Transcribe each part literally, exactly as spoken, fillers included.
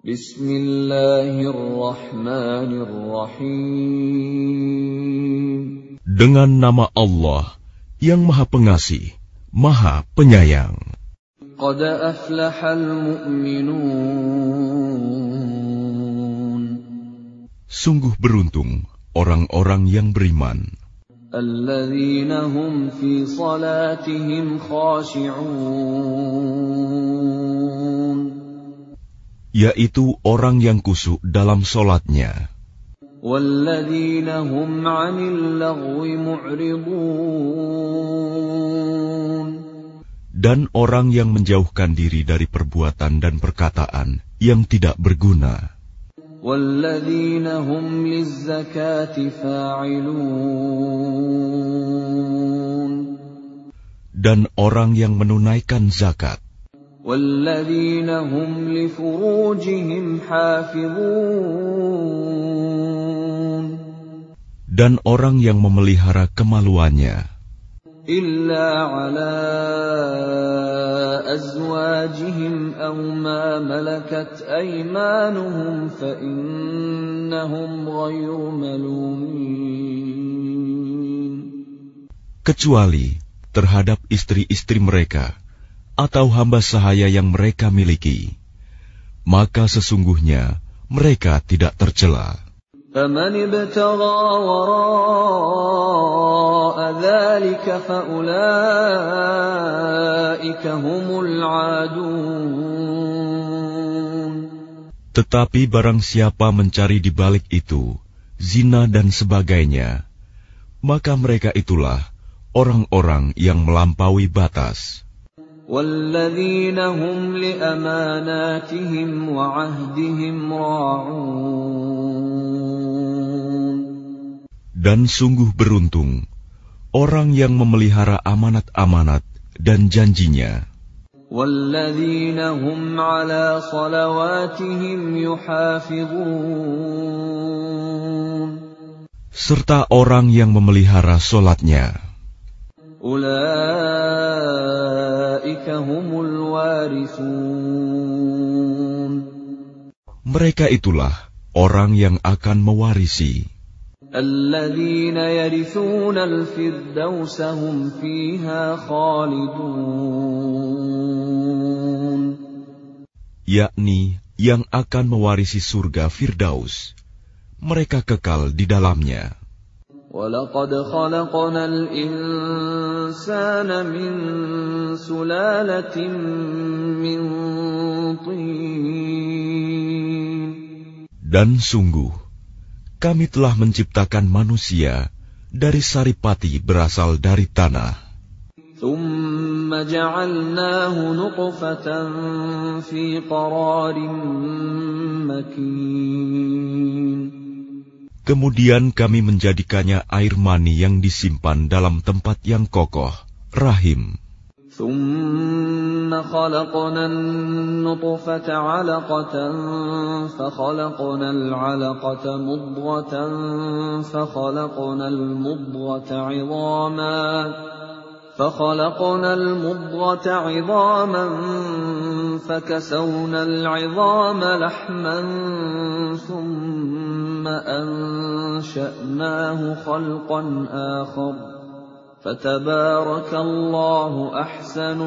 Bismillahirrahmanirrahim. Dengan nama Allah yang Maha Pengasih, Maha Penyayang. Qad aflahal mu'minun. Sungguh beruntung orang-orang yang beriman. Alladzina hum fi salatihim khashi'un. Yaitu orang yang khusyuk dalam solatnya. Walladzina hum 'anil lagwi mu'ridun. Dan orang yang menjauhkan diri dari perbuatan dan perkataan yang tidak berguna. Walladzina hum lizzakati fa'ilun. Dan orang yang menunaikan zakat. Walladzina hum li furujihim hafizun. Dan orang yang memelihara kemaluannya. Illa ala azwajihim aw ma malakat aymanuhum fa innahum ghayru malumin. Kecuali terhadap istri-istri mereka atau hamba sahaya yang mereka miliki, maka sesungguhnya mereka tidak tercela. فَمَنِ ابْتَغَى وَرَاءَ ذَلِكَ فَأُولَئِكَ هُمُ الْعَادُونَ. Tetapi barang siapa mencari di balik itu zina dan sebagainya, maka mereka itulah orang-orang yang melampaui batas. وَالَّذِينَ هُمْ لِأَمَانَاتِهِمْ وَعَهْدِهِمْ رَاعُونَ. Dan sungguh beruntung orang yang memelihara amanat-amanat dan janjinya. وَالَّذِينَ هُمْ عَلَى صَلَوَاتِهِمْ يُحَافِظُونَ. Serta orang yang memelihara solatnya. Ulaika humul warithun. Mereka itulah orang yang akan mewarisi. Alladzina yarithuna al-firdausa hum fiha khalidun. Yakni yang akan mewarisi surga Firdaus. Mereka kekal di dalamnya. وَلَقَدْ خَلَقْنَا الْإِنسَانَ مِنْ سُلَالَةٍ مِنْ طِينٍ. Dan sungguh, kami telah menciptakan manusia dari saripati berasal dari tanah. ثُمَّ جَعَلْنَاهُ نُطْفَةً فِي قَرَارٍ مَكِينٍ. Kemudian kami menjadikannya air mani yang disimpan dalam tempat yang kokoh, rahim. ثُمَّ خَلَقْنَا النُّطْفَةَ عَلَقَةً فَخَلَقْنَا الْعَلَقَةَ مُضْغَةً فَخَلَقْنَا الْمُضْغَةَ عِظَامًا فَخَلَقْنَا الْمُضْغَةَ عِظَامًا فَكَسَوْنَا الْعِظَامَ لَحْمًا ثُمَّ أَنشَأْنَاهُ خَلْقًا آخَرَ فَتَبَارَكَ اللَّهُ أَحْسَنُ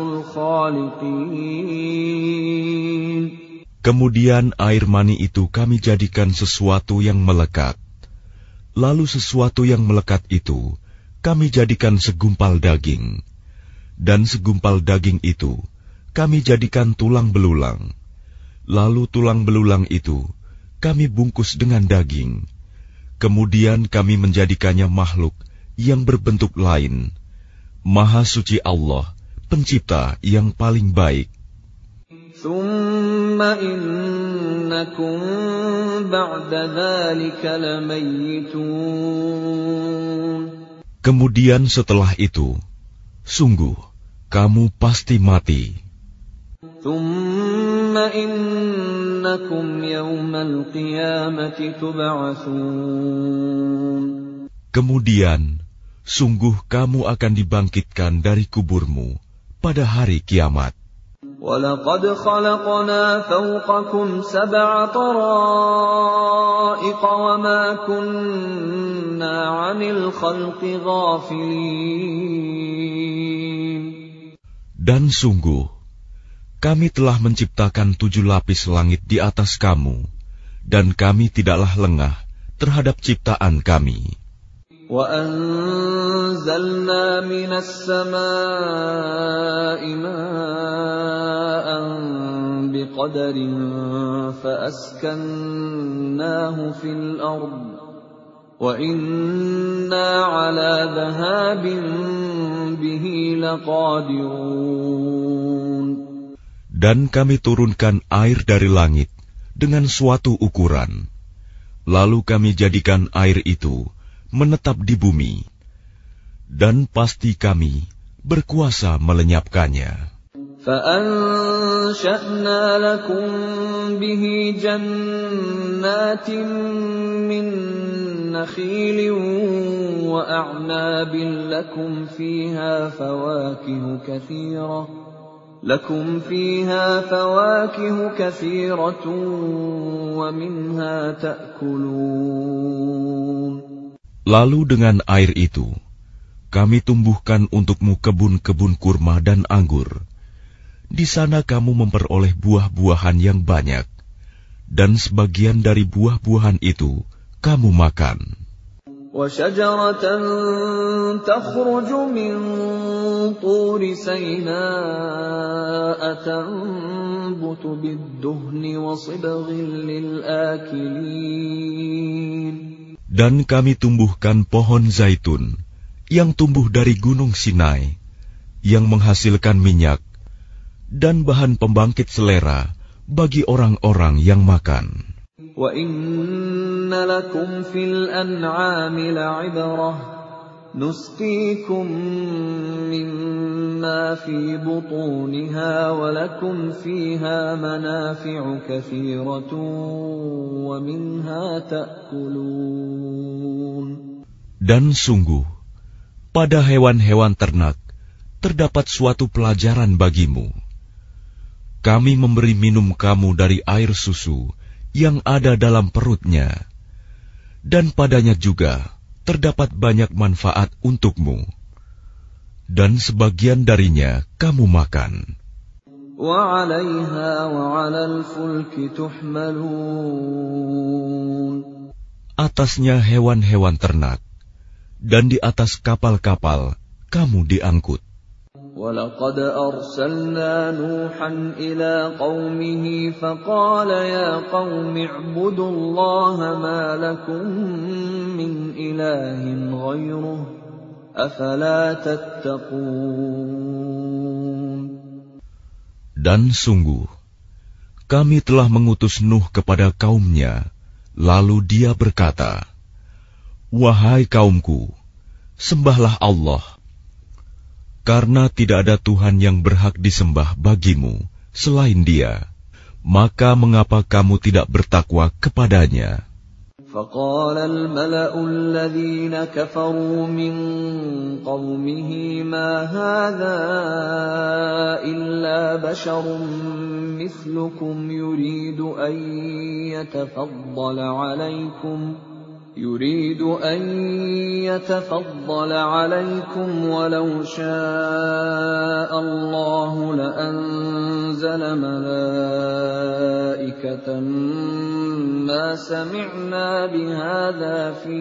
الْخَالِقِينَ. Kemudian air mani itu kami jadikan sesuatu yang melekat. Lalu sesuatu yang melekat itu kami jadikan segumpal daging. Dan segumpal daging itu kami jadikan tulang belulang. Lalu tulang belulang itu kami bungkus dengan daging. Kemudian kami menjadikannya makhluk yang berbentuk lain. Maha suci Allah, pencipta yang paling baik. ثُمَّ إِنَّكُمْ بَعْدَ ذَلِكَ لَمَيِّتُونَ. Kemudian setelah itu, sungguh kamu pasti mati. ثُمَّ إِنَّكُمْ يَوْمَ الْقِيَامَةِ تُبْعَثُونَ. Kemudian, sungguh kamu akan dibangkitkan dari kuburmu pada hari kiamat. وَلَقَدْ خَلَقْنَا فَوْقَكُمْ سَبْعَ طَرَائِقَ وَمَا كُنَّا عَنِ الْخَلْقِ غَافِلِينَ. Dan sungguh, kami telah menciptakan tujuh lapis langit di atas kamu, dan kami tidaklah lengah terhadap ciptaan kami. وَأَنزَلْنَا مِنَ السَّمَاءِ مَاءً بِقَدَرٍ فَأَسْكَنَّاهُ فِي الْأَرْضِ وَإِنَّا عَلَى ذَهَابٍ بِهِ لَقَادِرُونَ. Dan kami turunkan air dari langit dengan suatu ukuran, lalu kami jadikan air itu menetap di bumi, dan pasti kami berkuasa melenyapkannya. فَأَنشَأْنَا لَكُم بِهِ جَنَّاتٍ مِّن نَّخِيلٍ وَأَعْنَابٍ لَّكُمْ فِيهَا فَوَاكِهُ كَثِيرَةٌ لَكُمْ فِيهَا فَوَاكِهُ كَثِيرَةٌ وَمِنْهَا تَأْكُلُونَ. Lalu dengan air itu, kami tumbuhkan untukmu kebun-kebun kurma dan anggur. Di sana kamu memperoleh buah-buahan yang banyak, dan sebagian dari buah-buahan itu kamu makan. وَشَجَرَةً تَخْرُجُ مِنْ طُورِ سَيْنَاءَ تَنبُتُ بِالدُّهْنِ وَصِبْغٍ لِلْآكِلِينَ. Dan kami tumbuhkan pohon zaitun yang tumbuh dari gunung Sinai, yang menghasilkan minyak dan bahan pembangkit selera bagi orang-orang yang makan. وَإِنَّ لَكُمْ فِي الْأَنْعَامِ لَعِبْرَةً نُسْقِيكُم مِّمَّا فِي بُطُونِهَا وَلَكُمْ فِيهَا مَنَافِعُ كَثِيرَةٌ وَمِنْهَا تَأْكُلُونَ. Dan sungguh, pada hewan-hewan ternak terdapat suatu pelajaran bagimu. Kami memberi minum kamu dari air susu yang ada dalam perutnya, dan padanya juga terdapat banyak manfaat untukmu, dan sebagian darinya kamu makan. وَعَلَيْهَا وَعَلَى الْفُلْكِ تُحْمَلُونَ. Atasnya hewan-hewan ternak, dan di atas kapal-kapal kamu diangkut. وَلَقَدْ أَرْسَلْنَا نُوحًا إِلَىٰ قَوْمِهِ فَقَالَ يَا قَوْمِ اعْبُدُوا اللَّهَ مَا لَكُم مِّنْ إِلَٰهٍ غَيْرُهُ أَفَلَا تَتَّقُونَ. Dan sungguh, kami telah mengutus Nuh kepada kaumnya, lalu dia berkata, "Wahai kaumku, sembahlah Allah, karena tidak ada Tuhan yang berhak disembah bagimu selain Dia, maka mengapa kamu tidak bertakwa kepadanya?" فَقَالَ الْمَلَأُ الَّذِينَ كَفَرُوا مِنْ قَوْمِهِ مَا هَذَا إِلَّا بَشَرٌ مِثْلُكُمْ يُرِيدُ أَنْ يَتَفَضَّلَ عَلَيْكُمْ يريد أن يتفضل عليكم ولو شاء الله لأنزل ملائكة ما سمعنا بهذا في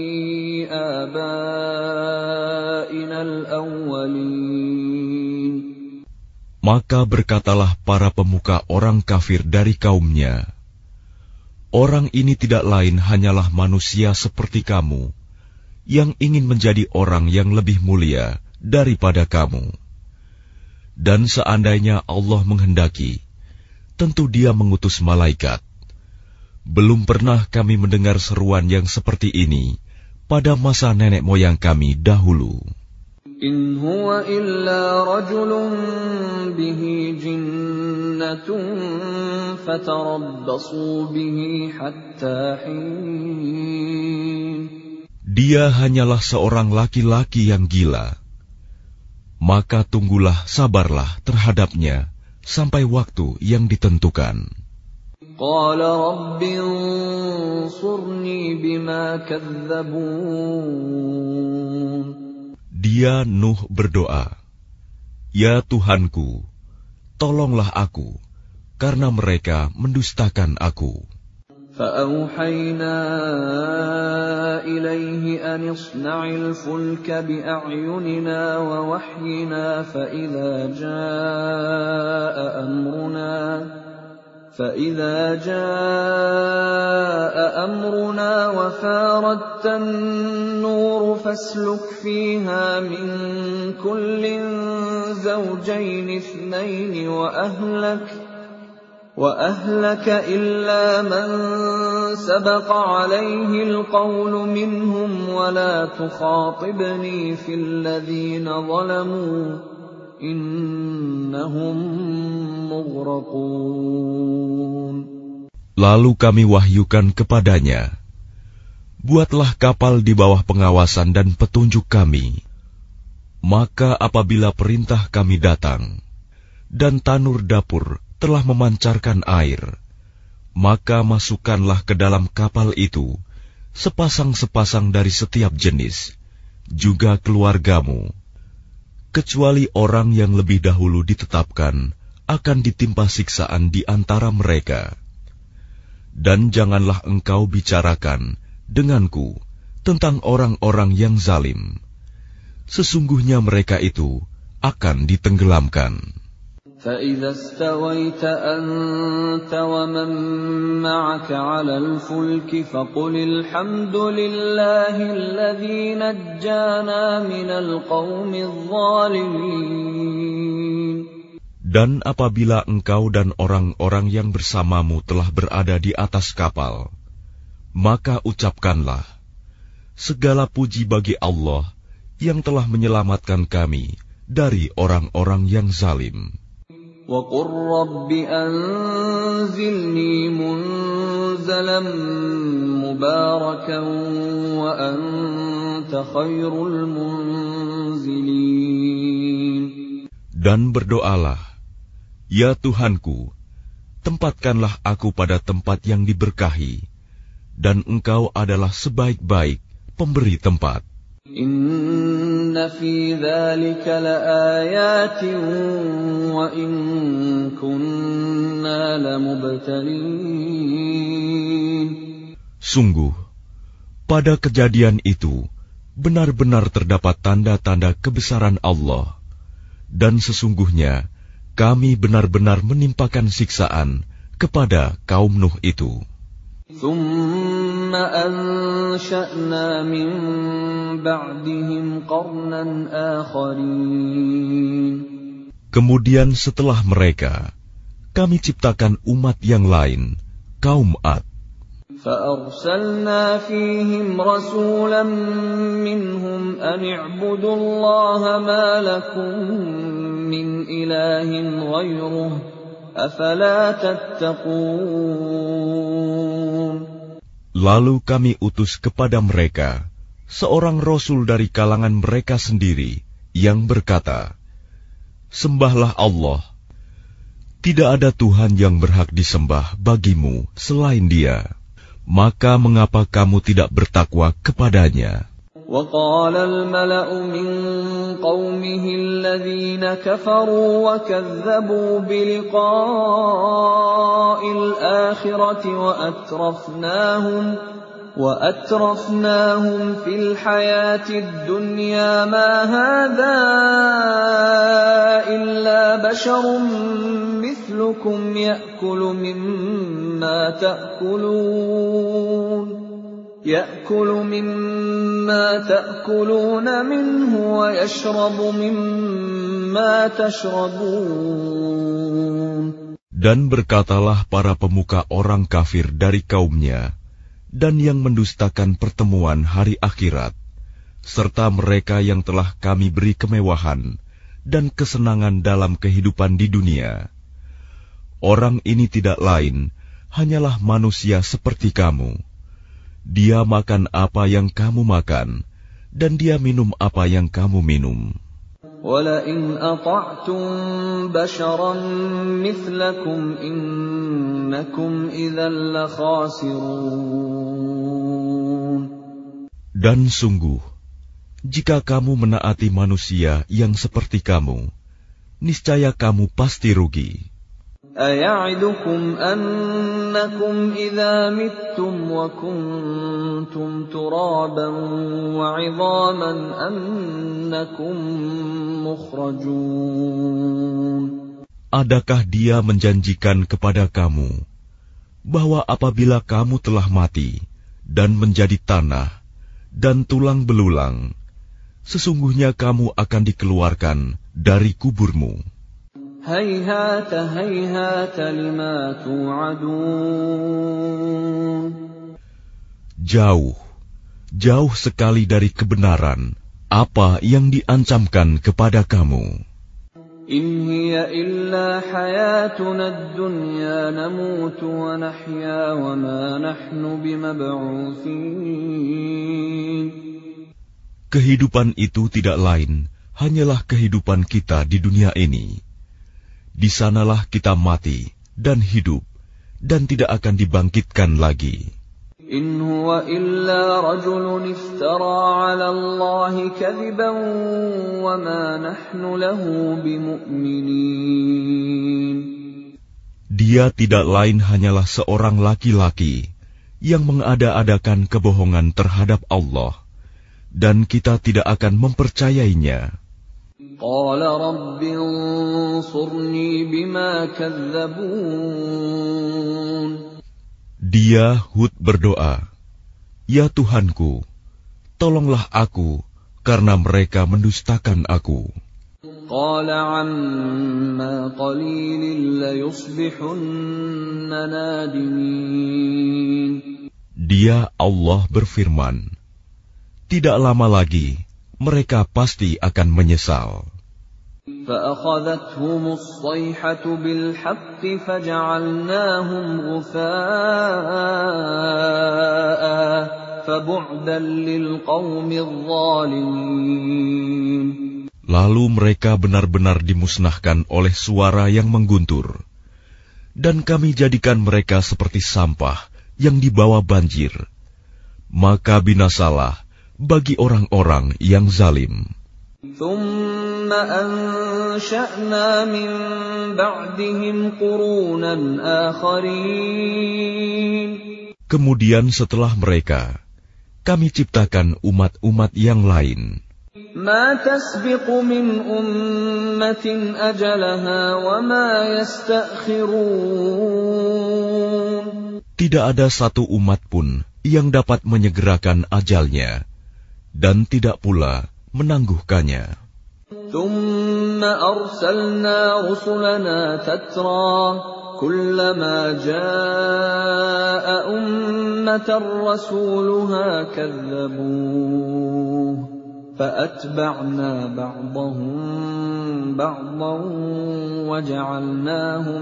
آبائنا الأولين. Maka berkatalah para pemuka orang kafir dari kaumnya, "Orang ini tidak lain hanyalah manusia seperti kamu, yang ingin menjadi orang yang lebih mulia daripada kamu. Dan seandainya Allah menghendaki, tentu Dia mengutus malaikat. Belum pernah kami mendengar seruan yang seperti ini pada masa nenek moyang kami dahulu." In huwa illa rajulun bihi jinnatun fatarabbasu bihi hatta hin. Dia hanyalah seorang laki-laki yang gila. Maka tunggulah, sabarlah terhadapnya sampai waktu yang ditentukan. قال رب انصرني بما كذبون. Dia Nuh berdoa, "Ya Tuhanku, tolonglah aku, karena mereka mendustakan aku." فأوحينا إليه أن اصنع الفلك بأعيننا ووحينا فإذا جاء أمرنا فإذا جاء أمرنا وفاردت النور فاسلك فيها من كل زوجين اثنين وأهلك وأهلك إلا من سبق عليه القول منهم ولا تخاطبني في الذين ظلموا إنهم مغرقون. Lalu kami wahyukan kepadanya, buatlah kapal di bawah pengawasan dan petunjuk kami. Maka apabila perintah kami datang, dan tanur dapur telah memancarkan air, maka masukkanlah ke dalam kapal itu sepasang-sepasang dari setiap jenis, juga keluargamu, kecuali orang yang lebih dahulu ditetapkan akan ditimpa siksaan di antara mereka. Dan janganlah engkau bicarakan denganku tentang orang-orang yang zalim. Sesungguhnya mereka itu akan ditenggelamkan. فَإِذَا اسْتَوَيْتَ أَنْتَ وَمَنْ مَعَكَ عَلَى الْفُلْكِ فَقُلِ الْحَمْدُ لِلَّهِ الَّذِي نَجَّانَا مِنَ الْقَوْمِ الظَّالِمِينَ. Dan apabila engkau dan orang-orang yang bersamamu telah berada di atas kapal, maka ucapkanlah, segala puji bagi Allah yang telah menyelamatkan kami dari orang-orang yang zalim. وَقُلْ رَبِّ أَنْزِلْنِي مُنْزَلًا مُبَارَكًا وَأَنْتَ خَيْرُ الْمُنْزِلِينَ. Dan berdoalah, ya Tuhanku, tempatkanlah aku pada tempat yang diberkahi, dan Engkau adalah sebaik-baik pemberi tempat. Inna fi dzalika laayatin wa in kunna lamubtalin. Sungguh, pada kejadian itu benar-benar terdapat tanda-tanda kebesaran Allah, dan sesungguhnya kami benar-benar menimpakan siksaan kepada kaum Nuh itu. ثُمَّ أَنشَأْنَا مِن بَعْدِهِمْ قَرْنًا آخَرِينَ. Kemudian setelah mereka, kami ciptakan umat yang lain, kaum Ad. فَأَرْسَلْنَا فِيهِمْ رَسُولًا مِّنْهُمْ أَنِ اعْبُدُوا اللَّهَ مَا لَكُم مِّنْ إِلَٰهٍ غَيْرُهُ أَفَلَا تَتَّقُونَ. Lalu kami utus kepada mereka seorang rasul dari kalangan mereka sendiri yang berkata, "Sembahlah Allah. Tidak ada Tuhan yang berhak disembah bagimu selain Dia. Maka mengapa kamu tidak bertakwa kepadanya?" وَقَالَ الْمَلَأُ مِنْ قَوْمِهِ الَّذِينَ كَفَرُوا وَكَذَّبُوا بِلِقَاءِ الْآخِرَةِ وَأَتْرَفْنَاهُمْ وَأَتْرَفْنَاهُمْ فِي الْحَيَاةِ الدُّنْيَا مَا هَذَا إِلَّا بَشَرٌ مِثْلُكُمْ يَأْكُلُ مِمَّا تَأْكُلُونَ يَأْكُلُ مِمَّا تَأْكُلُونَ مِنْهُ وَيَشْرَبُ مِمَّا تَشْرَبُونَ. Dan berkatalah para pemuka orang kafir dari kaumnya dan yang mendustakan pertemuan hari akhirat, serta mereka yang telah kami beri kemewahan dan kesenangan dalam kehidupan di dunia. Orang ini tidak lain, hanyalah manusia seperti kamu. Dia makan apa yang kamu makan, dan dia minum apa yang kamu minum. وَلَئِنْ أَطَعْتُمْ بَشَرًا مِثْلَكُمْ إِنَّكُمْ إِذًا لَخَاسِرُونَ. Dan sungguh, jika kamu menaati manusia yang seperti kamu, niscaya kamu pasti rugi. أَيَعِدُكُمْ أَنَّكُمْ إِذَا مِتُّمْ وَكُنْتُمْ تُرَابًا وَعِظَامًا أَنَّكُمْ مُخْرَجُونَ. Adakah dia menjanjikan kepada kamu bahwa apabila kamu telah mati dan menjadi tanah dan tulang belulang, sesungguhnya kamu akan dikeluarkan dari kuburmu? هَيْهَاتَ هَيْهَاتَ لِمَا تُوعَدُونَ. Jauh, jauh sekali dari kebenaran apa yang diancamkan kepada kamu. إِنْ هِيَ إِلَّا حَيَاتُنَا الدُّنْيَا نَمُوتُ وَنَحْيَا وَمَا نَحْنُ بِمَبْعُوثِينَ. Kehidupan itu tidak lain hanyalah kehidupan kita di dunia ini. Di sanalah kita mati dan hidup dan tidak akan dibangkitkan lagi. إِنْ هُوَ إِلَّا رَجُلٌ افْتَرَى عَلَى اللَّهِ كَذِبًا وَمَا نَحْنُ لَهُ بِمُؤْمِنِينَ. Dia tidak lain hanyalah seorang laki-laki yang mengada-adakan kebohongan terhadap Allah, dan kita tidak akan mempercayainya. قَالَ رَبِّ انصُرْنِي بِمَا كَذَّبُونِ. Dia Hud berdoa, "Ya Tuhanku, tolonglah aku karena mereka mendustakan aku." قَالَ عَمَّا قَلِيلٍ لَيُصْبِحُنَّ نَادِمِينَ. Dia Allah berfirman, tidak lama lagi mereka pasti akan menyesal. فَأَخَذَتْهُمُ الصَّيْحَةُ بِالْحَقِّ فَجَعَلْنَاهُمْ غُثَاءً فَبُعْدًا لِلْقَوْمِ الظَّالِمِينَ. Lalu mereka benar-benar dimusnahkan oleh suara yang mengguntur, dan kami jadikan mereka seperti sampah yang dibawa banjir. Maka binasalah bagi orang-orang yang zalim. ثُمَّ أَنشَأْنَا مِن بَعْدِهِمْ قُرُونًا آخَرِينَ. Kemudian setelah mereka, kami ciptakan umat-umat yang lain. مَا تَسْبِقُ مِنْ أُمَّةٍ أَجَلَهَا وَمَا يَسْتَأْخِرُونَ. Tidak ada satu umat pun yang dapat menyegerakan ajalnya, dan tidak pula menangguhkannya. ثُمَّ أَرْسَلْنَا رُسُلَنَا تَتْرَى كُلَّمَا جَاءَ أُمَّةً رَّسُولُهَا كَذَّبُوهُ فَأَتْبَعْنَا بَعْضَهُم بَعْضًا وَجَعَلْنَاهُمْ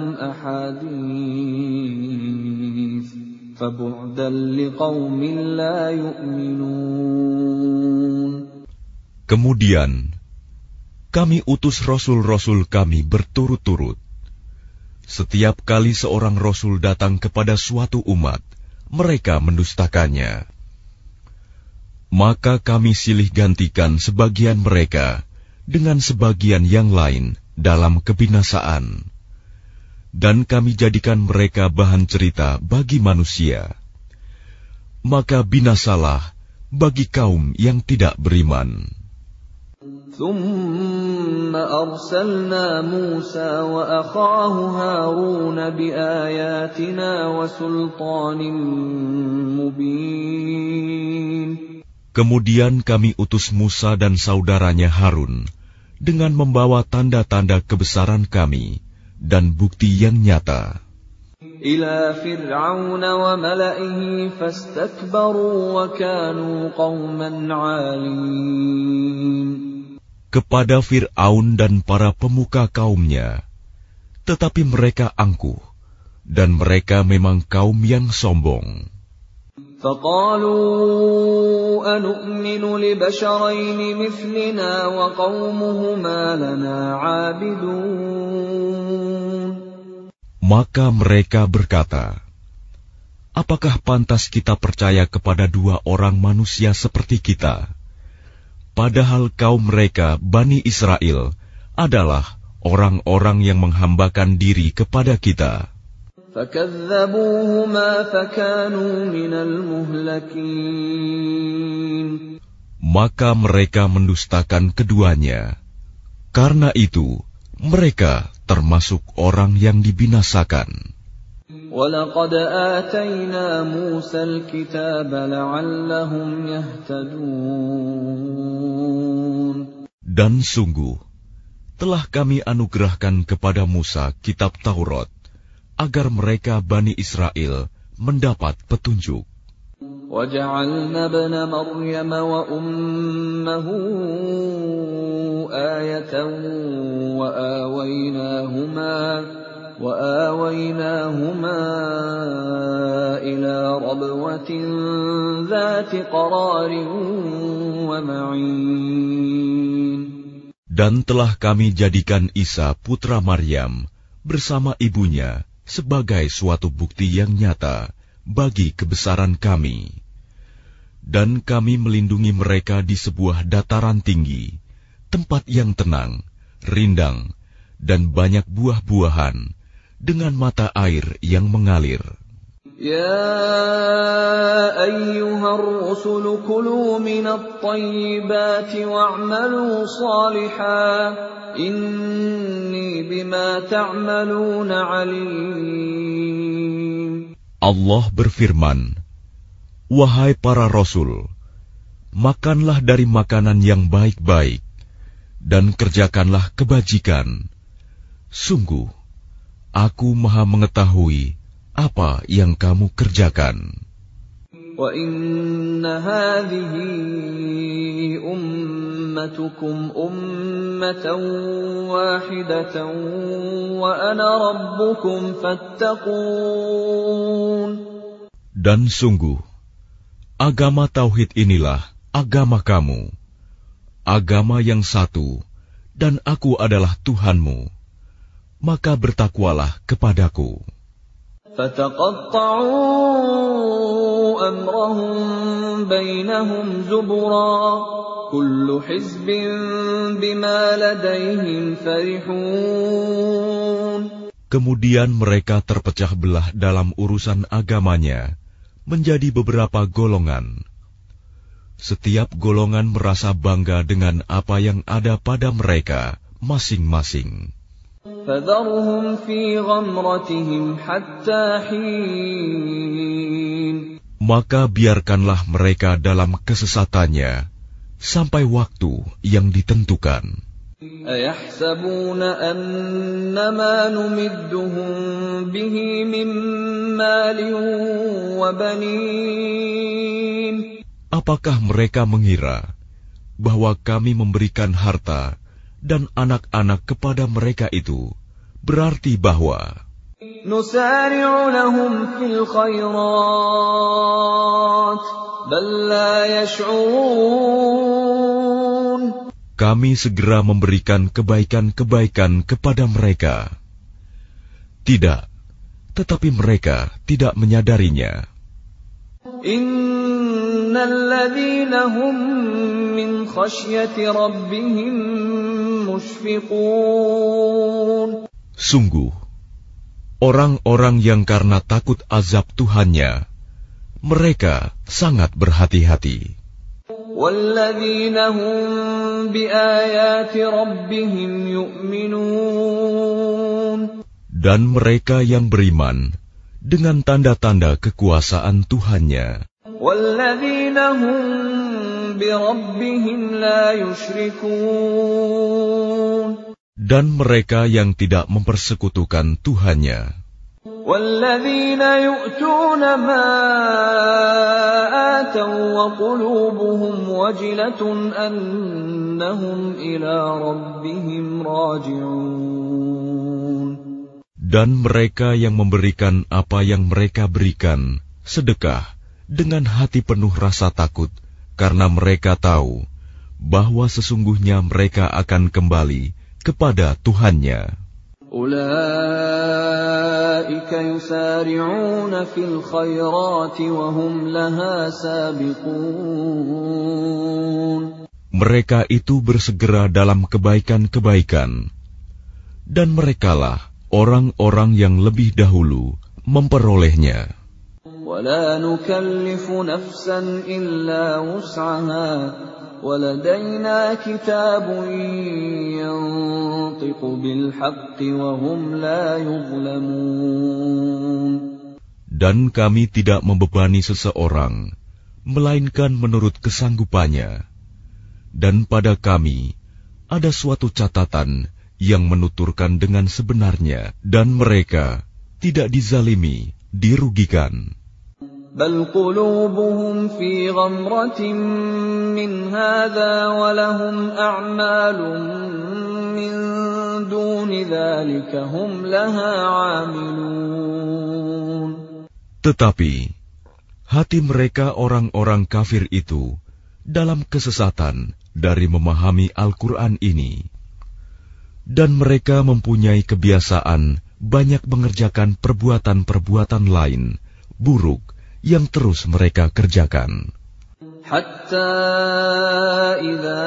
أَحَادِيثَ فَبُعْدًا لِقَوْمٍ لَّا يُؤْمِنُونَ. Kemudian kami utus rasul-rasul kami berturut-turut. Setiap kali seorang rasul datang kepada suatu umat, mereka mendustakannya. Maka kami silih gantikan sebagian mereka dengan sebagian yang lain dalam kebinasaan, dan kami jadikan mereka bahan cerita bagi manusia. Maka binasalah bagi kaum yang tidak beriman. ثُمَّ أَرْسَلْنَا مُوسَى وَأَخَاهُ هَارُونَ بِآيَاتِنَا وَسُلْطَانٍ مُبِينٍ. Kemudian kami utus Musa dan saudaranya Harun dengan membawa tanda-tanda kebesaran kami dan bukti yang nyata. إِلَى فِرْعَوْنَ وَمَلَئِهِ فَاسْتَكْبَرُوا وَكَانُوا قَوْمًا عَالِينَ. Kepada Fir'aun dan para pemuka kaumnya, tetapi mereka angkuh, dan mereka memang kaum yang sombong. فقالوا أنؤمن لبشرين مثلنا وقومهما لنا عابدون. Maka mereka berkata, apakah pantas kita percaya kepada dua orang manusia seperti kita, padahal kaum mereka, Bani Israel, adalah orang-orang yang menghambakan diri kepada kita. فَكَذَّبُوهُمَا فَكَانُوا مِنَ الْمُهْلَكِينَ. Maka mereka mendustakan keduanya. Karena itu, mereka termasuk orang yang dibinasakan. وَلَقَدْ آتَيْنَا مُوسَى الْكِتَابَ لَعَلَّهُمْ يَهْتَدُونَ. Dan sungguh, telah kami anugerahkan kepada Musa kitab Taurat, agar mereka Bani Israel mendapat petunjuk. وَجَعَلْنَا ابْنَ مَرْيَمَ وَأُمَّهُ آيَةً وَآوَيْنَاهُمَا وَآوَيْنَاهُمَا إِلَى رَبْوَةٍ ذَاتِ قَرَارٍ وَمَعِينٍ. Dan telah kami jadikan Isa putra Maryam bersama ibunya sebagai suatu bukti yang nyata bagi kebesaran kami. Dan kami melindungi mereka di sebuah dataran tinggi, tempat yang tenang, rindang, dan banyak buah-buahan, dengan mata air yang mengalir. Ya ayyuhar rusul kulu minat tayyibati wa'malu salihan, inni bima ta'maluna alim. Allah berfirman, wahai para rasul, makanlah dari makanan yang baik-baik, dan kerjakanlah kebajikan. Sungguh, aku maha mengetahui apa yang kamu kerjakan. Wa inna hadhihi ummatukum ummatan wahidatan wa ana rabbukum fattaqun. Dan sungguh, agama tauhid inilah agama kamu, agama yang satu, dan aku adalah Tuhanmu, maka bertakwalah kepadaku. فَتَقَطَّعُوا أَمْرَهُمْ بَيْنَهُمْ زُبُرًا كُلُّ حِزْبٍ بِمَا لَدَيْهِمْ فَرِحُونَ. Kemudian mereka terpecah belah dalam urusan agamanya menjadi beberapa golongan. Setiap golongan merasa bangga dengan apa yang ada pada mereka masing-masing. فَذَرْهُمْ فِي غَمْرَتِهِمْ حَتَّى حِينٍ. Maka biarkanlah mereka dalam kesesatannya sampai waktu yang ditentukan. أَيَحْسَبُونَ أَنَّمَا نُمِدُّهُم بِهِ مِن مَّالٍ وَبَنِينَ. Apakah mereka mengira bahwa kami memberikan harta dan anak-anak kepada mereka itu berarti bahwa nusari'u lahum fil khairat bal la yash'urun. Kami segera memberikan kebaikan-kebaikan kepada mereka. Tidak, tetapi mereka tidak menyadarinya. Innal ladzina hum min khasyati rabbihim mushfiqun. Sungguh, orang-orang yang karena takut azab Tuhannya, mereka sangat berhati-hati. Walladzina hum biayati rabbihim yu'minun. Dan mereka yang beriman dengan tanda-tanda kekuasaan Tuhannya. Walladzina hum birabbihim la yushrikun. Dan mereka yang tidak mempersekutukan Tuhannya. Walladzina yu'tuna ma ataw wa qulubuhum wajilatun annahum ila rabbihim raji'un. Dan mereka yang memberikan apa yang mereka berikan, sedekah, dengan hati penuh rasa takut, karena mereka tahu bahwa sesungguhnya mereka akan kembali kepada Tuhannya. Ulaika yusari'una fil khairati wa hum laha sabiqun. Mereka itu bersegera dalam kebaikan-kebaikan, dan merekalah orang-orang yang lebih dahulu memperolehnya. وَلَا نُكَلِّفُ نَفْسًا إِلَّا وُسْعَهَا وَلَدَيْنَا كِتَابٌ يَنطِقُ بِالْحَقِّ وَهُمْ لَا يُظْلَمُونَ. Dan kami tidak membebani seseorang, melainkan menurut kesanggupannya. Dan pada kami ada suatu catatan yang menuturkan dengan sebenarnya, dan mereka tidak dizalimi, dirugikan. بل قلوبهم في غمرة من هذا ولهم أعمال من دون ذلك هم لها عاملون. Tetapi hati mereka orang-orang kafir itu dalam kesesatan dari memahami Al-Quran ini, dan mereka mempunyai kebiasaan banyak mengerjakan perbuatan-perbuatan lain buruk yang terus mereka kerjakan. Hatta idza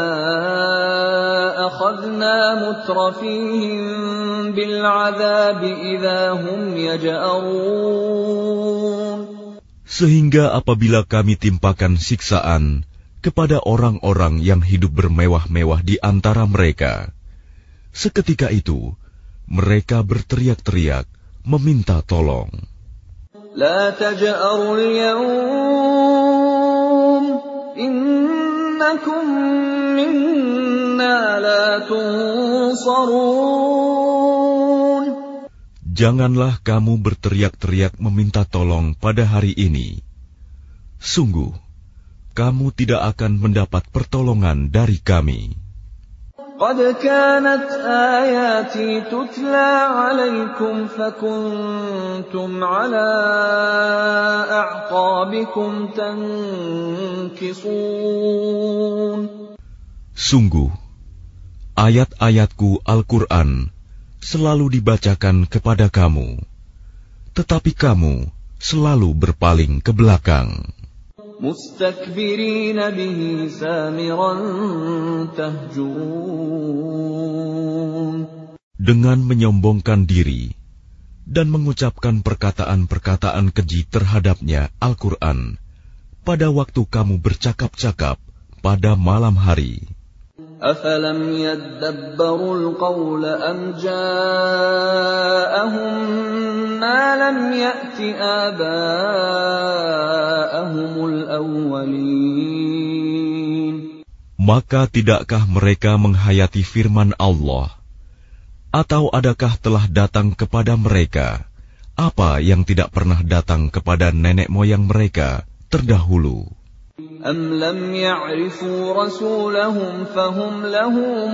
akhadna mutrafihim bil 'adzabi idza hum yaj'arun. Sehingga apabila kami timpakan siksaan kepada orang-orang yang hidup bermewah-mewah di antara mereka, seketika itu mereka berteriak-teriak meminta tolong. La taj'arul yawm innakum minna la tunsarun. Janganlah kamu berteriak-teriak meminta tolong pada hari ini. Sungguh, kamu tidak akan mendapat pertolongan dari kami. قد كانت آياتي تتلى عليكم فكنتم على أعقابكم تنكصون. Sungguh, ayat-ayatku Al-Quran selalu dibacakan kepada kamu, tetapi kamu selalu berpaling ke belakang. mustakbirina bihi samiran tahjurun. Dengan menyombongkan diri dan mengucapkan perkataan-perkataan keji terhadapnya Al-Quran pada waktu kamu bercakap-cakap pada malam hari. أَفَلَمْ يَدَّبَّرُوا الْقَوْلَ أَمْ جَاءَهُم مَّا لَمْ يَأْتِ آبَاءَهُمُ الْأَوَّلِينَ. Maka tidakkah mereka menghayati firman Allah? Atau adakah telah datang kepada mereka apa yang tidak pernah datang kepada nenek moyang mereka terdahulu? أَمْ لَمْ يَعْرِفُوا رَسُولَهُمْ فَهُمْ لَهُ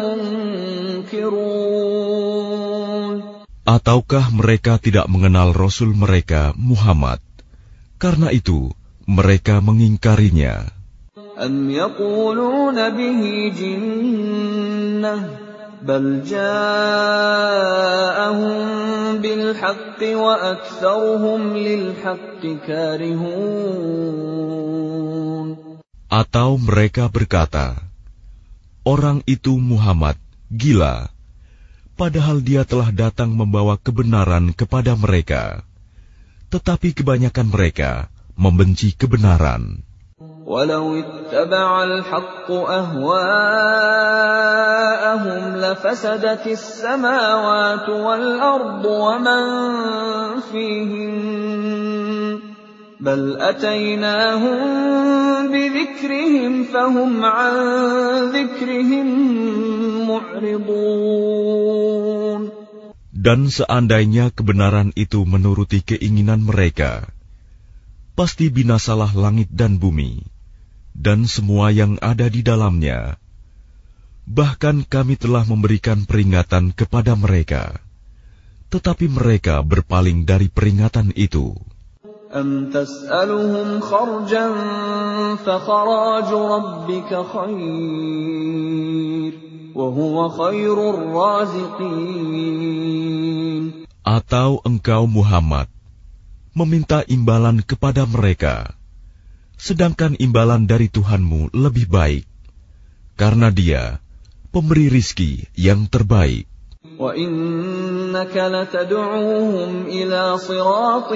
مُنْكِرُونَ. Ataukah mereka tidak mengenal Rasul mereka Muhammad, karena itu mereka mengingkarinya? أَمْ يَقُولُونَ بِهِ جِنَّةٌ بَلْ جَاءَهُم بِالْحَقِّ وَأَكْثَرُهُمْ لِلْحَقِّ كَارِهُونَ. Atau mereka berkata, orang itu Muhammad gila, padahal dia telah datang membawa kebenaran kepada mereka, tetapi kebanyakan mereka membenci kebenaran. وَلَوِ اتَّبَعَ الْحَقُّ أَهْوَاءَهُمْ لَفَسَدَتِ السَّمَاوَاتُ وَالْأَرْضُ وَمَنْ فِيهِنَّ بَلْ أَتَيْنَاهُمْ بِذِكْرِهِمْ فَهُمْ عَنْ ذِكْرِهِمْ مُعْرِضُونَ. Dan seandainya kebenaran itu menuruti keinginan mereka, pasti binasalah langit dan bumi, dan semua yang ada di dalamnya. Bahkan kami telah memberikan peringatan kepada mereka, tetapi mereka berpaling dari peringatan itu. أَمْ تَسْأَلُهُمْ خَرْجًا فَخَرَاجُ رَبِّكَ خَيْرٌ وَهُوَ خَيْرُ الرَّازِقِينَ. Atau engkau Muhammad meminta imbalan kepada mereka, sedangkan imbalan dari Tuhanmu lebih baik, karena Dia pemberi rizki yang terbaik. وَإِنَّكَ لَتَدْعُوهُمْ إِلَى صِرَاطٍ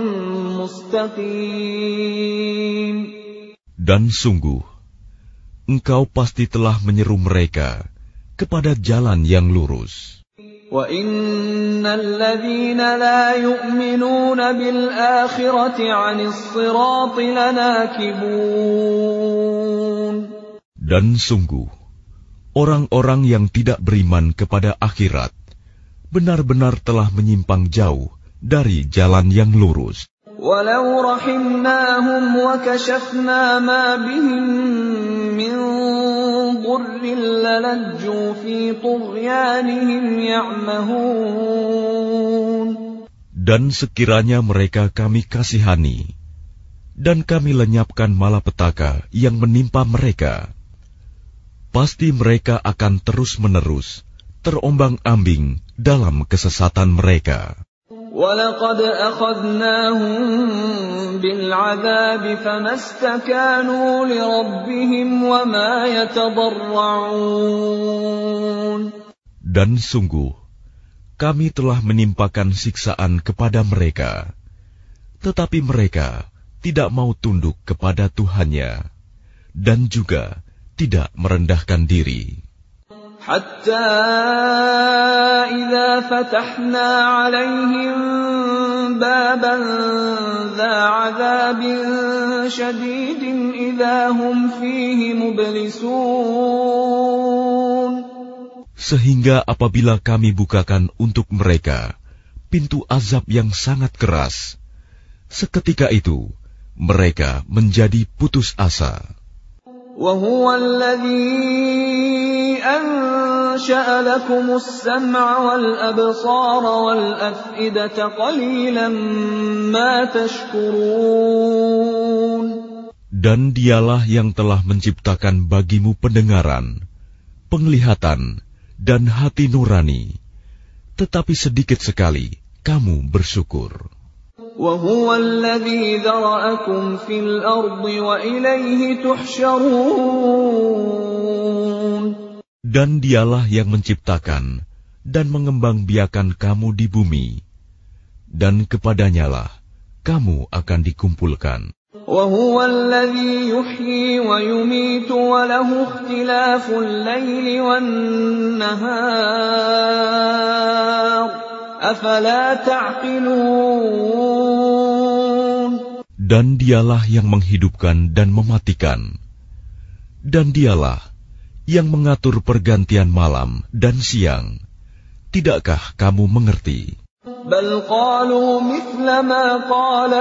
مُسْتَقِيمٍ. Dan sungguh, engkau pasti telah menyeru mereka kepada jalan yang lurus. وَإِنَّ الَّذِينَ لَا يُؤْمِنُونَ بِالْآخِرَةِ عَنِ الصِّرَاطِ لَنَاكِبُونَ. Dan sungguh, orang-orang yang tidak beriman kepada akhirat benar-benar telah menyimpang jauh dari jalan yang lurus. وَلَوْ رَحِمْنَاهُمْ وَكَشَفْنَا مَا بِهِمْ مِنْ ضُرٍّ لَلَجُّوا فِي طُغْيَانِهِمْ يَعْمَهُونَ. Dan sekiranya mereka kami kasihani, dan kami lenyapkan malapetaka yang menimpa mereka, pasti mereka akan terus-menerus terombang-ambing dalam kesesatan mereka. وَلَقَدْ أَخَذْنَاهُمْ بِالْعَذَابِ فَمَا اسْتَكَانُوا لِرَبِّهِمْ وَمَا يَتَضَرَّعُونَ. Dan sungguh, kami telah menimpakan siksaan kepada mereka, tetapi mereka tidak mau tunduk kepada Tuhannya, dan juga tidak merendahkan diri. حتى إذا فتحنا عليهم بابا ذا عذاب شديد إذا هم فيه مبلسون. Sehingga apabila kami bukakan untuk mereka pintu azab yang sangat keras, seketika itu mereka menjadi putus asa. وَهُوَ الَّذِي أَنشَأَ لَكُمُ السَّمْعَ وَالْأَبْصَارَ وَالْأَفْئِدَةَ قَلِيلًا مَا تَشْكُرُونَ. Dan Dialah yang telah menciptakan bagimu pendengaran, penglihatan, dan hati nurani, tetapi sedikit sekali kamu bersyukur. وَهُوَ الَّذِي ذَرَأَكُمْ فِي الْأَرْضِ وَإِلَيْهِ تُحْشَرُونَ. Dan Dialah yang menciptakan dan mengembangbiakan kamu di bumi, dan kepadanyalah kamu akan dikumpulkan. وَهُوَ الَّذِي يُحْيِي وَيُمِيتُ وَلَهُ اخْتِلَافُ اللَّيْلِ وَالنَّهَارِ أَفَلَا تَعْقِلُونَ. Dan Dialah yang menghidupkan dan mematikan, dan Dialah yang mengatur pergantian malam dan siang. Tidakkah kamu mengerti? بَلْ قَالُوا مِثْلَ مَا قَالَ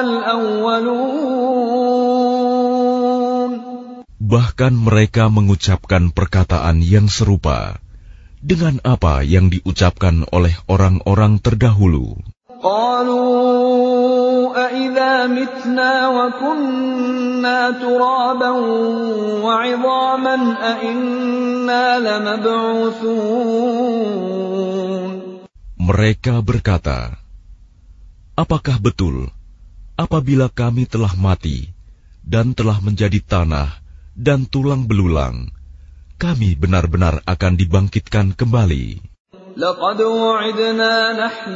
الْأَوَّلُونَ. Bahkan mereka mengucapkan perkataan yang serupa dengan apa yang diucapkan oleh orang-orang terdahulu. قَالُوا أَإِذَا مِتْنَا وَكُنَّا تُرَابًا وَعِظَامًا أَإِنَّا لَمَبْعُوثُونَ. Mereka berkata, apakah betul apabila kami telah mati dan telah menjadi tanah dan tulang belulang, kami benar-benar akan dibangkitkan kembali? لَقَدْ وُعِدْنَا نَحْنُ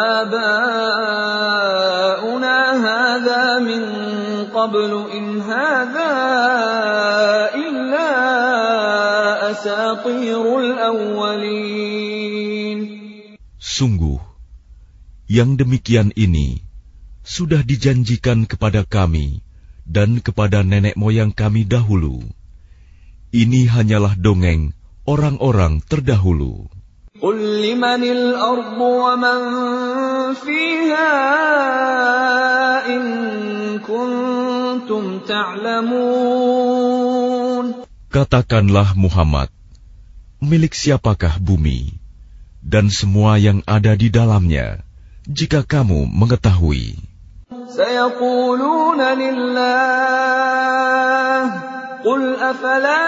وَآبَاؤُنَا هَذَا مِنْ قَبْلُ إِنْ هَذَا إِلَّا أَسَاطِيرُ الْأَوَّلِينَ. Sungguh, yang demikian ini sudah dijanjikan kepada kami dan kepada nenek moyang kami dahulu. Ini hanyalah dongeng orang-orang terdahulu. قُلْ لِمَنِ الْأَرْضُ وَمَنْ فِيهَا إِن كُنْتُمْ تَعْلَمُونَ. Katakanlah Muhammad, milik siapakah bumi dan semua yang ada di dalamnya, jika kamu mengetahui. سيقولون لله قل أفلا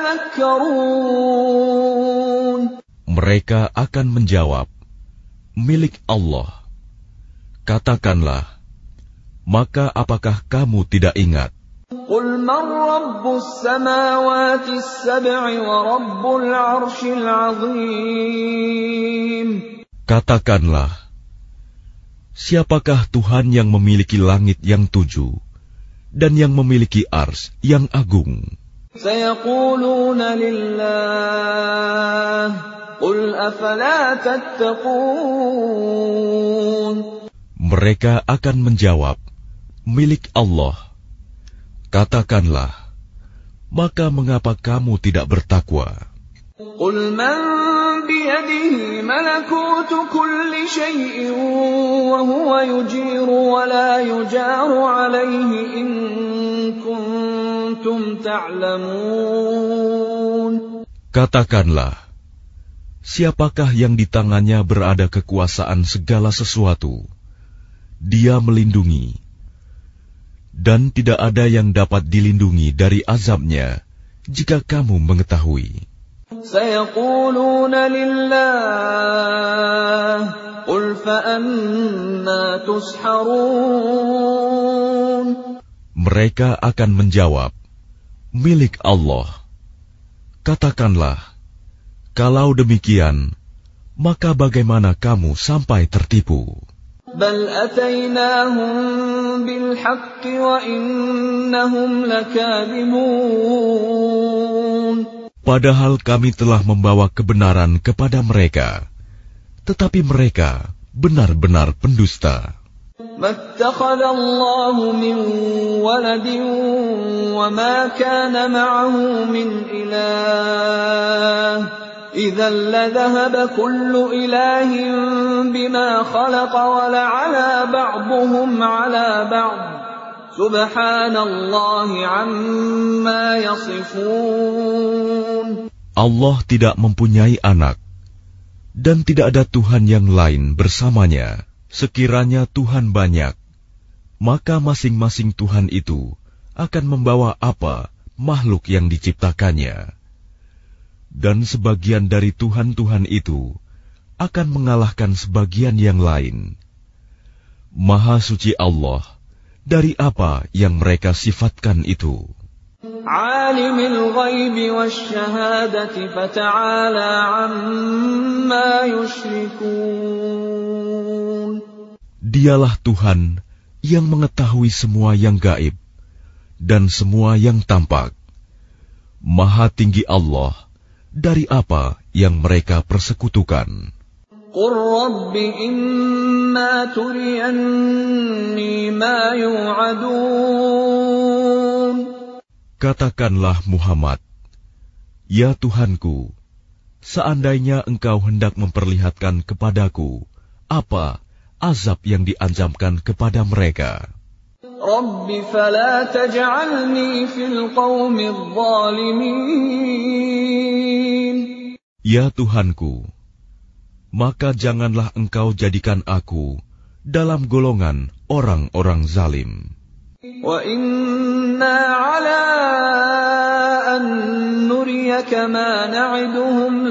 تذكرون. Mereka akan menjawab, milik Allah. Katakanlah, maka apakah kamu tidak ingat? قل من رب السماوات السبع ورب العرش العظيم. Katakanlah, siapakah Tuhan yang memiliki langit yang tujuh dan yang memiliki ars yang agung? سيقولون لله قل أفلا تتقون. Mereka akan menjawab, milik Allah. Katakanlah, maka mengapa kamu tidak bertakwa? قل من بيده ملكوت كل شيء وهو يجير ولا يجار عليه إن كنتم تعلمون. Katakanlah, siapakah yang di tangannya berada kekuasaan segala sesuatu? Dia melindungi, dan tidak ada yang dapat dilindungi dari azabnya jika kamu mengetahui. سيقولون لله قل فأنا تسحرون. Mereka akan menjawab, milik Allah. Katakanlah, kalau demikian, maka bagaimana kamu sampai tertipu? بل أتيناهم بالحق وإنهم لكاذبون. Padahal kami telah membawa kebenaran kepada mereka, tetapi mereka benar-benar pendusta. ما اتخذ الله من ولد وما كان معه من إله إذا لذهب كل إله بما خلق ولعلى بعضهم على بعض سبحان الله عما يصفون. Allah tidak mempunyai anak, dan tidak ada Tuhan yang lain bersamanya. Sekiranya Tuhan banyak, maka masing-masing Tuhan itu akan membawa apa makhluk yang diciptakannya. Dan sebagian dari Tuhan-Tuhan itu akan mengalahkan sebagian yang lain. Maha suci Allah dari apa yang mereka sifatkan itu. Alimul ghaibi wasyahadati fata'ala amma yushrikun. Dialah Tuhan yang mengetahui semua yang gaib dan semua yang tampak. Maha tinggi Allah dari apa yang mereka persekutukan. Qur Rabbi imma turiyanni ma yu'adun. Katakanlah Muhammad, ya Tuhanku, seandainya engkau hendak memperlihatkan kepadaku apa azab yang diancamkan kepada mereka. Rabbi fala taj'alni fil qaumidh dhalimin. Ya Tuhanku, maka janganlah engkau jadikan aku dalam golongan orang-orang zalim. Wa inna ala an nuriyaka ma na'iduhum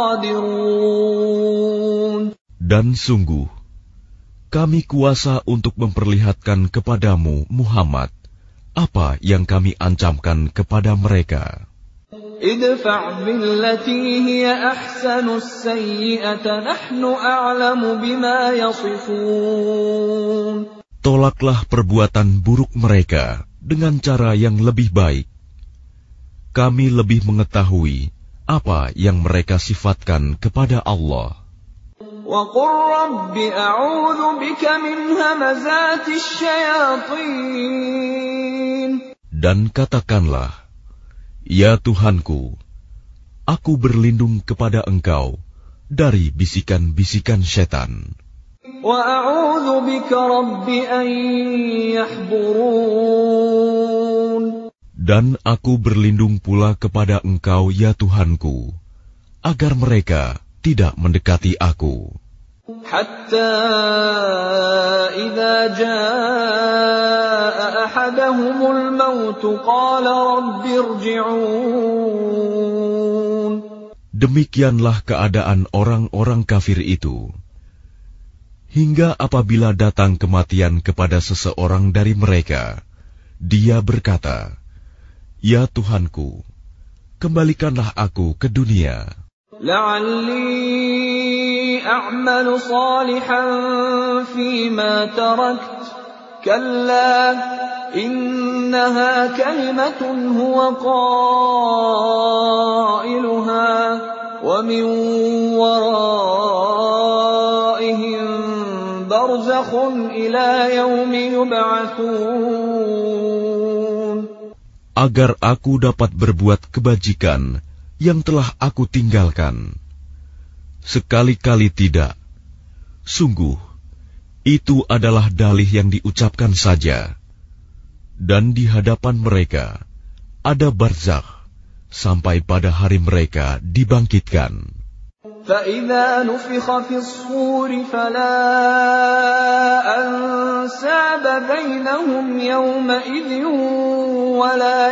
laqadirun. Dan sungguh, kami kuasa untuk memperlihatkan kepadamu, Muhammad, apa yang kami ancamkan kepada mereka. Idfa' billati hiya ahsanus sayyi'ata nahnu a'lamu bima yasifun. Tolaklah perbuatan buruk mereka dengan cara yang lebih baik. Kami lebih mengetahui apa yang mereka sifatkan kepada Allah. وَقُلْ رَبِّ أَعُوذُ بِكَ مِنْ هَمَزَاتِ الشَّيَاطِينِ. Dan katakanlah, ya Tuhanku, aku berlindung kepada Engkau dari bisikan-bisikan setan. وَأَعُوذُ بِكَ رَبِّ أَنْ يَحْضُرُونَ. Dan aku berlindung pula kepada Engkau, ya Tuhanku, agar mereka tidak mendekati aku. حتى إذا جاء أحدهم الموت قال رب ارجعون. Demikianlah keadaan orang-orang kafir itu. Hingga apabila datang kematian kepada seseorang dari mereka, dia berkata, "Ya Tuhanku, kembalikanlah aku ke dunia. لعلي أعمل صالحا فيما تركت كلا إنها كلمة هو قائلها ومن ورائهم برزخ إلى يوم يبعثون. Agar aku dapat berbuat kebajikan yang telah aku tinggalkan. Sekali-kali tidak. Sungguh, itu adalah dalih yang diucapkan saja. Dan di hadapan mereka ada barzakh sampai pada hari mereka dibangkitkan. فَإِذَا نُفِخَ فِي الصُّورِ فَلَا أَنْسَابَ بَيْنَهُمْ يَوْمَئِذٍ وَلَا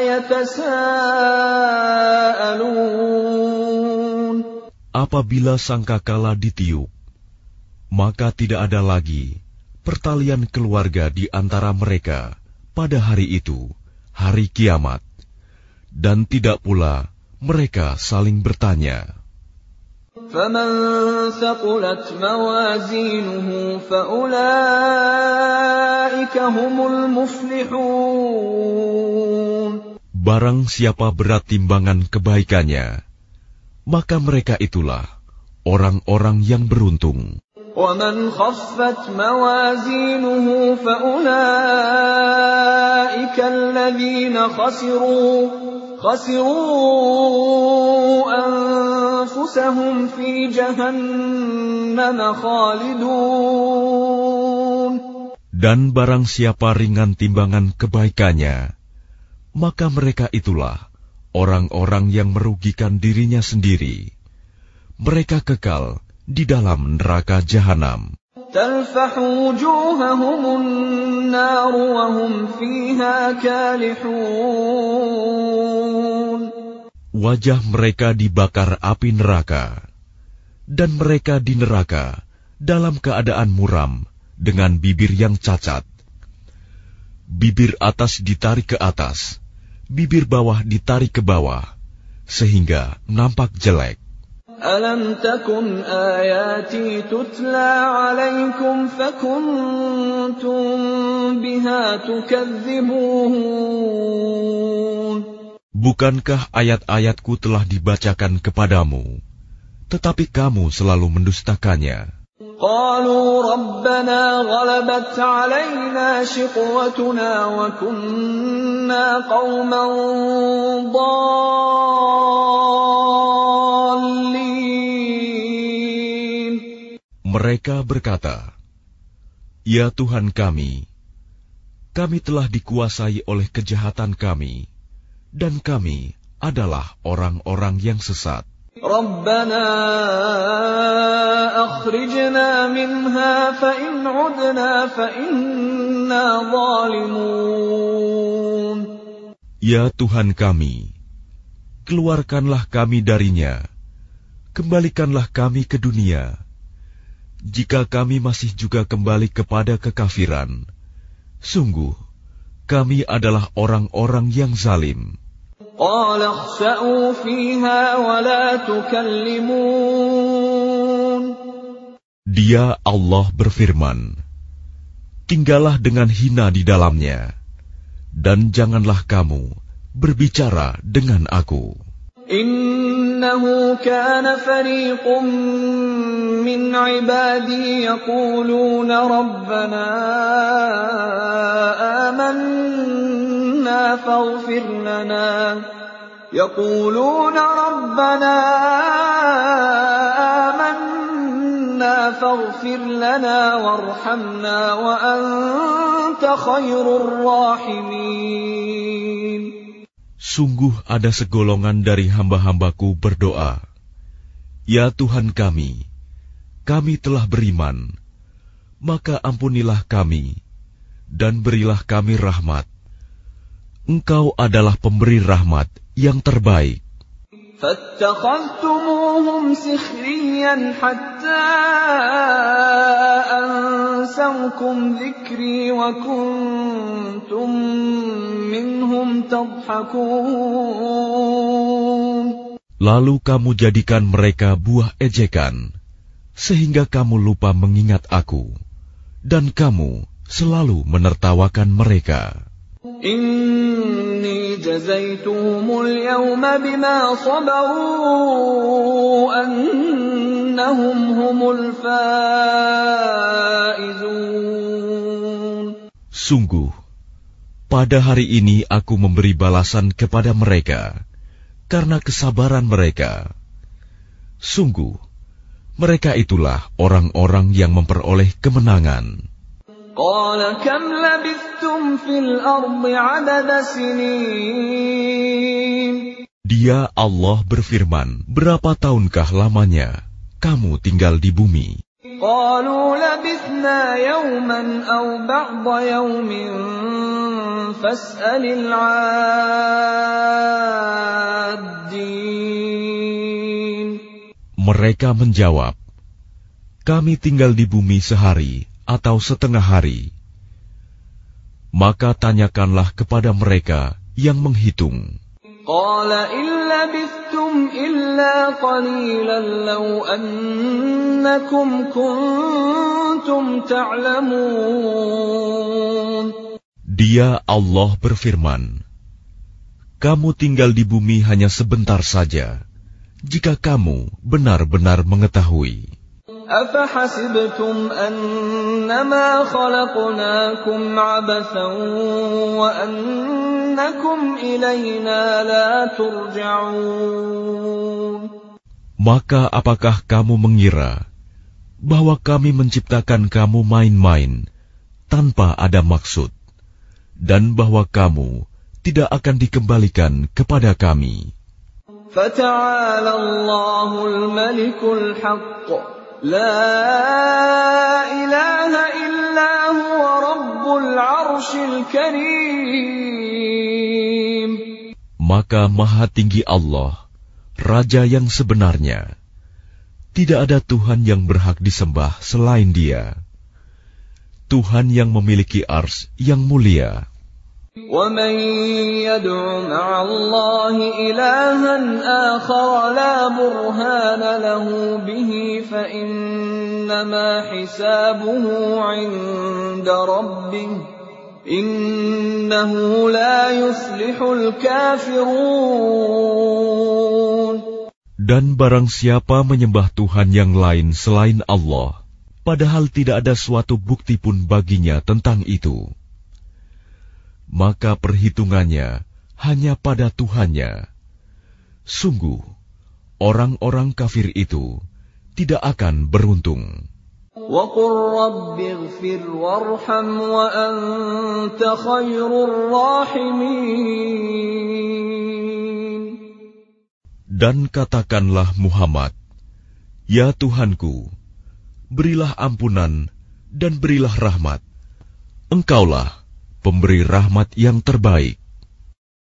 يَتَسَاءَلُونَ. Apabila sangkakala ditiup, maka tidak ada lagi pertalian keluarga di antara mereka pada hari itu, hari kiamat, dan tidak pula mereka saling bertanya. فَمَنْ ثَقُلَتْ مَوَازِينُهُ فَأُولَئِكَ هُمُ الْمُفْلِحُونَ. Barang siapa berat timbangan kebaikannya, maka mereka itulah orang-orang yang beruntung. وَمَنْ خَفَّتْ مَوَازِينُهُ فَأُولَئِكَ الَّذِينَ خَسِرُوا خَسِرُوا أَنفُسَهُمْ فِي جَهَنَّمَ خَالِدُونَ. Dan barang siapa ringan timbangan kebaikannya, maka mereka itulah orang-orang yang merugikan dirinya sendiri. Mereka kekal di dalam neraka jahanam. تَلْفَحُ وُجُوهَهُمُ النَّارُ وَهُمْ فِيهَا كَالِحُونَ. Wajah mereka dibakar api neraka, dan mereka di neraka dalam keadaan muram dengan bibir yang cacat. Bibir atas ditarik ke atas, bibir bawah ditarik ke bawah, sehingga nampak jelek. أَلَمْ تَكُنْ آيَاتِي تُتْلَى عَلَيْكُمْ فَكُنْتُمْ بِهَا تُكَذِّبُونَ. Bukankah ayat-ayatku telah dibacakan kepadamu, tetapi kamu selalu mendustakannya? قَالُوا رَبَّنَا غَلَبَتْ عَلَيْنَا شِقْوَتُنَا وَكُنَّا قَوْمًا ضَالِّينَ. Mereka berkata, "Ya Tuhan kami, kami telah dikuasai oleh kejahatan kami, dan kami adalah orang-orang yang sesat. رَبَّنَا أَخْرِجْنَا مِنْهَا فَإِنْ عُدْنَا فَإِنَّا ظَالِمُونَ. Ya Tuhan kami, keluarkanlah kami darinya, kembalikanlah kami ke dunia. Jika kami masih juga kembali kepada kekafiran, sungguh kami adalah orang-orang yang zalim." قَالَ اخْسَئُوا فِيهَا وَلَا تُكَلِّمُونَ. Dia Allah berfirman, "Tinggallah dengan hina di dalamnya, dan janganlah kamu berbicara dengan aku." إِنَّهُ كَانَ فَرِيقٌ مِّنْ عِبَادِي يَقُولُونَ رَبَّنَا آمَنَّا فَاغْفِرْ لَنَا يَقُولُونَ رَبَّنَا آمَنَّا فَاغْفِرْ لَنَا وَارْحَمْنَا وَأَنْتَ خَيْرُ الرَّاحِمِينَ. Sungguh ada segolongan dari hamba-hambaku berdoa, "Ya Tuhan kami, kami telah beriman, maka ampunilah kami, dan berilah kami rahmat. Engkau adalah pemberi rahmat yang terbaik. فاتخذتموهم سخريا حتى أنسوكم ذكري وكنتم منهم تضحكون. Lalu kamu jadikan mereka buah ejekan, sehingga kamu lupa mengingat aku, dan kamu selalu menertawakan mereka. Inni jazaituhumul yawma bima sabaru annahum humul faizun. Sungguh, pada hari ini aku memberi balasan kepada mereka karena kesabaran mereka. Sungguh, mereka itulah orang-orang yang memperoleh kemenangan. Qala kam labithtum fil ardi adada sinin. Dia Allah berfirman, berapa tahunkah lamanya kamu tinggal di bumi? Qalu labithna yawman aw ba'da yawmin fas'alil 'addin. Mereka menjawab, kami tinggal di bumi sehari atau setengah hari. Maka tanyakanlah kepada mereka yang menghitung. Qala illa bithtum illa qalilan law annakum kuntum ta'lamun. Dia Allah berfirman, kamu tinggal di bumi hanya sebentar saja, jika kamu benar-benar mengetahui. أَفَحَسِبْتُمْ أَنَّمَا خَلَقْنَاكُمْ عَبَثًا وَأَنَّكُمْ إِلَيْنَا لَا تُرْجَعُونَ. Maka apakah kamu mengira bahwa kami menciptakan kamu main-main tanpa ada maksud, dan bahwa kamu tidak akan dikembalikan kepada kami? فَتَعَالَى اللَّهُ الْمَلِكُ الْحَقُّ لا إله إلا هو رب العرش الكريم. Maka Maha Tinggi Allah, Raja yang sebenarnya. Tidak ada Tuhan yang berhak disembah selain Dia. Tuhan yang memiliki ars yang mulia. وَمَن يَدْعُ مَعَ اللَّهِ إِلَٰهًا آخَرَ لَا بُرْهَانَ لَهُ بِهِ فَإِنَّمَا حِسَابُهُ عِندَ رَبِّهِ إِنَّهُ لَا يُفْلِحُ الْكَافِرُونَ. Dan barang siapa menyembah Tuhan yang lain selain Allah, padahal tidak ada suatu bukti pun baginya tentang itu, maka perhitungannya hanya pada Tuhannya. Sungguh, orang-orang kafir itu tidak akan beruntung. وَقُلْ رَبِّ اغْفِرْ وَارْحَمْ وَأَنْتَ خَيْرُ الرَّاحِمِينَ. Dan katakanlah Muhammad, ya Tuhanku, berilah ampunan dan berilah rahmat. Engkaulah pemberi rahmat yang terbaik.